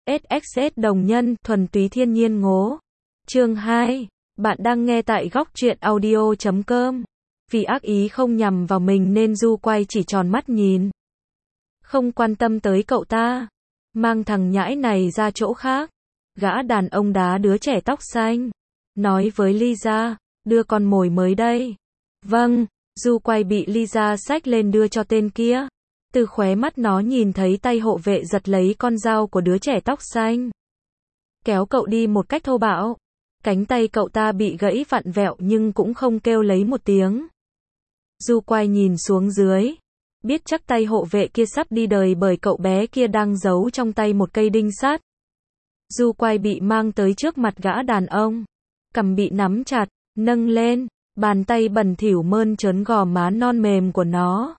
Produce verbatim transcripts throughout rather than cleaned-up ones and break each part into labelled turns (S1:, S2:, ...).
S1: ét ích ét đồng nhân, thuần túy thiên nhiên ngố. Chương hai. Bạn đang nghe tại góc truyện audio chấm com. Vì ác ý không nhằm vào mình nên Du Quay chỉ tròn mắt nhìn. Không quan tâm tới cậu ta. Mang thằng nhãi này ra chỗ khác. Gã đàn ông đá đứa trẻ tóc xanh. Nói với Lisa, đưa con mồi mới đây. Vâng, Du Quay bị Lisa xách lên đưa cho tên kia. Từ khóe mắt nó nhìn thấy tay hộ vệ giật lấy con dao của đứa trẻ tóc xanh. Kéo cậu đi một cách thô bạo. Cánh tay cậu ta bị gãy vặn vẹo nhưng cũng không kêu lấy một tiếng. Du Quay nhìn xuống dưới. Biết chắc tay hộ vệ kia sắp đi đời bởi cậu bé kia đang giấu trong tay một cây đinh sắt. Du Quay bị mang tới trước mặt gã đàn ông. Cằm bị nắm chặt, nâng lên, bàn tay bẩn thỉu mơn trớn gò má non mềm của nó.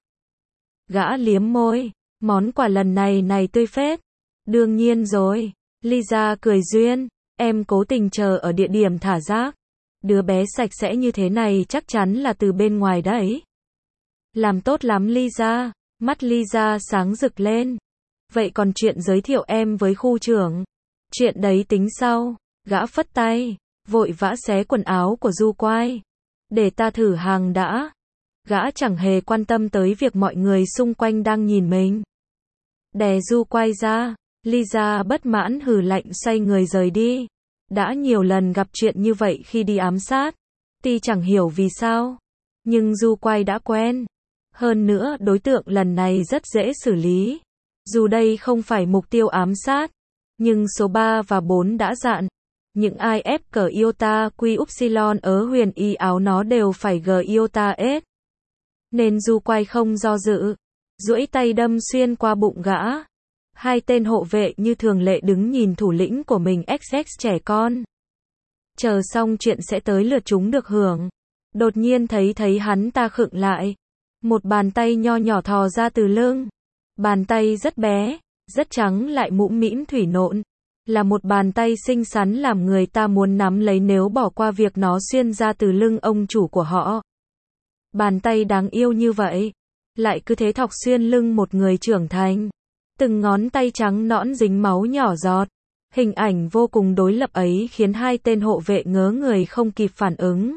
S1: Gã liếm môi, món quà lần này này tươi phết. Đương nhiên rồi, Lisa cười duyên, em cố tình chờ ở địa điểm thả rác. Đứa bé sạch sẽ như thế này chắc chắn là từ bên ngoài đấy. Làm tốt lắm Lisa, mắt Lisa sáng rực lên. Vậy còn chuyện giới thiệu em với khu trưởng? Chuyện đấy tính sau, gã phất tay, vội vã xé quần áo của Du Quay. Để ta thử hàng đã. Gã chẳng hề quan tâm tới việc mọi người xung quanh đang nhìn mình. Đè Du Quay ra, Lisa bất mãn hừ lạnh xoay người rời đi. Đã nhiều lần gặp chuyện như vậy khi đi ám sát. Tuy chẳng hiểu vì sao, nhưng Du Quay đã quen. Hơn nữa đối tượng lần này rất dễ xử lý. Dù đây không phải mục tiêu ám sát, nhưng số ba và bốn đã dặn. Những ai ép cờ iota quy upsilon ở huyền y áo nó đều phải g iota s. Nên Du Quay không do dự, duỗi tay đâm xuyên qua bụng gã. Hai tên hộ vệ như thường lệ đứng nhìn thủ lĩnh của mình ích ích trẻ con. Chờ xong chuyện sẽ tới lượt chúng được hưởng. Đột nhiên thấy thấy hắn ta khựng lại. Một bàn tay nho nhỏ thò ra từ lưng. Bàn tay rất bé, rất trắng lại mũm mĩm thủy nộn. Là một bàn tay xinh xắn làm người ta muốn nắm lấy nếu bỏ qua việc nó xuyên ra từ lưng ông chủ của họ. Bàn tay đáng yêu như vậy, lại cứ thế thọc xuyên lưng một người trưởng thành. Từng ngón tay trắng nõn dính máu nhỏ giọt. Hình ảnh vô cùng đối lập ấy khiến hai tên hộ vệ ngớ người không kịp phản ứng.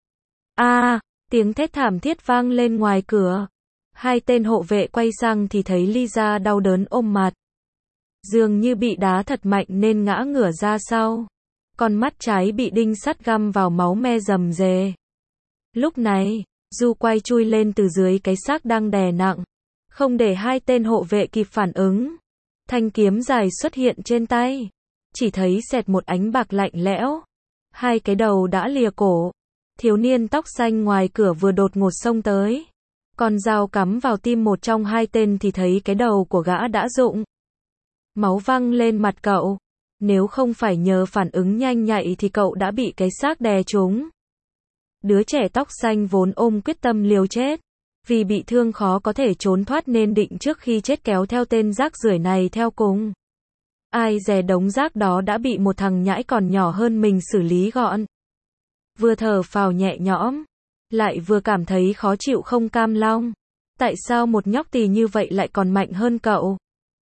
S1: A, à, tiếng thét thảm thiết vang lên ngoài cửa. Hai tên hộ vệ quay sang thì thấy Lisa đau đớn ôm mặt. Dường như bị đá thật mạnh nên ngã ngửa ra sau. Con mắt trái bị đinh sắt găm vào máu me rầm rề. Lúc này, Du Quay chui lên từ dưới cái xác đang đè nặng. Không để hai tên hộ vệ kịp phản ứng. Thanh kiếm dài xuất hiện trên tay. Chỉ thấy xẹt một ánh bạc lạnh lẽo. Hai cái đầu đã lìa cổ. Thiếu niên tóc xanh ngoài cửa vừa đột ngột xông tới. Con dao cắm vào tim một trong hai tên thì thấy cái đầu của gã đã rụng. Máu văng lên mặt cậu. Nếu không phải nhờ phản ứng nhanh nhạy thì cậu đã bị cái xác đè trúng. Đứa trẻ tóc xanh vốn ôm quyết tâm liều chết. Vì bị thương khó có thể trốn thoát nên định trước khi chết kéo theo tên rác rưởi này theo cùng. Ai dè đống rác đó đã bị một thằng nhãi còn nhỏ hơn mình xử lý gọn. Vừa thở phào nhẹ nhõm, lại vừa cảm thấy khó chịu không cam lòng. Tại sao một nhóc tì như vậy lại còn mạnh hơn cậu?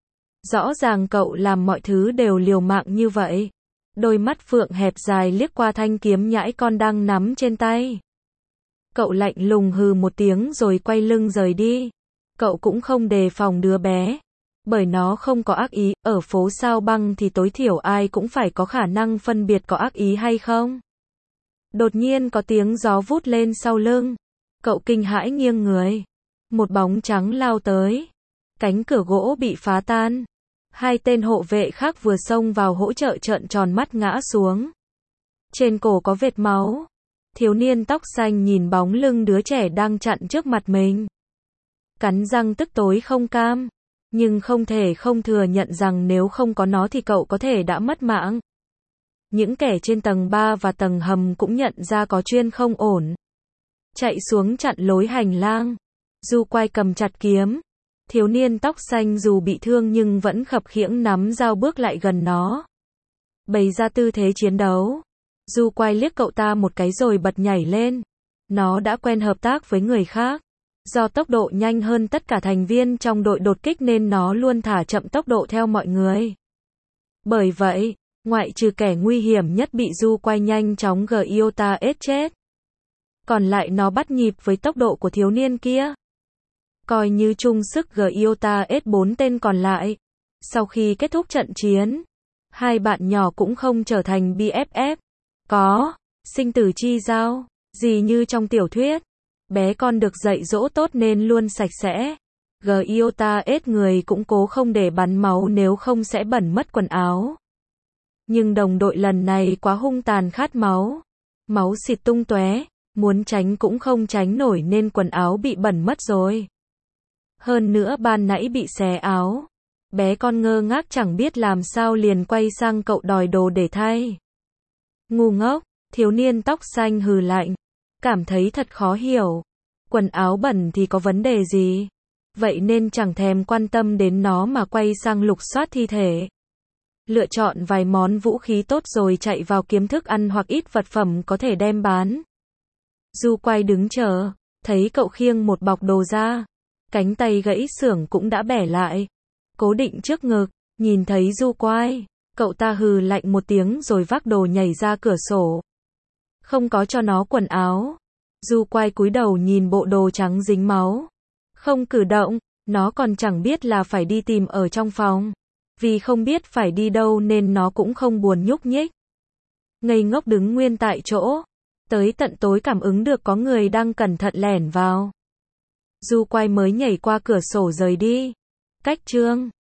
S1: Rõ ràng cậu làm mọi thứ đều liều mạng như vậy. Đôi mắt phượng hẹp dài liếc qua thanh kiếm nhãi con đang nắm trên tay. Cậu lạnh lùng hừ một tiếng rồi quay lưng rời đi. Cậu cũng không đề phòng đứa bé. Bởi nó không có ác ý, ở phố Sao Băng thì tối thiểu ai cũng phải có khả năng phân biệt có ác ý hay không. Đột nhiên có tiếng gió vút lên sau lưng. Cậu kinh hãi nghiêng người. Một bóng trắng lao tới. Cánh cửa gỗ bị phá tan. Hai tên hộ vệ khác vừa xông vào hỗ trợ trợn tròn mắt ngã xuống. Trên cổ có vệt máu. Thiếu niên tóc xanh nhìn bóng lưng đứa trẻ đang chặn trước mặt mình. Cắn răng tức tối không cam. Nhưng không thể không thừa nhận rằng nếu không có nó thì cậu có thể đã mất mạng. Những kẻ trên tầng ba và tầng hầm cũng nhận ra có chuyện không ổn. Chạy xuống chặn lối hành lang. Du Quay cầm chặt kiếm. Thiếu niên tóc xanh dù bị thương nhưng vẫn khập khiễng nắm dao bước lại gần nó. Bày ra tư thế chiến đấu. Du Quay liếc cậu ta một cái rồi bật nhảy lên. Nó đã quen hợp tác với người khác. Do tốc độ nhanh hơn tất cả thành viên trong đội đột kích nên nó luôn thả chậm tốc độ theo mọi người. Bởi vậy, ngoại trừ kẻ nguy hiểm nhất bị Du Quay nhanh chóng G I O T A S chết. Còn lại nó bắt nhịp với tốc độ của thiếu niên kia. Coi như chung sức G I O T A S bốn tên còn lại. Sau khi kết thúc trận chiến, hai bạn nhỏ cũng không trở thành B F F. Có, sinh tử chi giao, gì như trong tiểu thuyết. Bé con được dạy dỗ tốt nên luôn sạch sẽ. G I O T A S người cũng cố không để bắn máu nếu không sẽ bẩn mất quần áo. Nhưng đồng đội lần này quá hung tàn khát máu. Máu xịt tung tóe, muốn tránh cũng không tránh nổi nên quần áo bị bẩn mất rồi. Hơn nữa ban nãy bị xé áo. Bé con ngơ ngác chẳng biết làm sao liền quay sang cậu đòi đồ để thay. Ngu ngốc, thiếu niên tóc xanh hừ lạnh. Cảm thấy thật khó hiểu. Quần áo bẩn thì có vấn đề gì? Vậy nên chẳng thèm quan tâm đến nó mà quay sang lục soát thi thể. Lựa chọn vài món vũ khí tốt rồi chạy vào kiếm thức ăn hoặc ít vật phẩm có thể đem bán. Du Quay đứng chờ, thấy cậu khiêng một bọc đồ ra. Cánh tay gãy xưởng cũng đã bẻ lại. Cố định trước ngực, nhìn thấy Du Quay, cậu ta hừ lạnh một tiếng rồi vác đồ nhảy ra cửa sổ. Không có cho nó quần áo. Du Quay cúi đầu nhìn bộ đồ trắng dính máu. Không cử động, nó còn chẳng biết là phải đi tìm ở trong phòng. Vì không biết phải đi đâu nên nó cũng không buồn nhúc nhích. Ngây ngốc đứng nguyên tại chỗ. Tới tận tối cảm ứng được có người đang cẩn thận lẻn vào. Du Quay mới nhảy qua cửa sổ rời đi. Cách chương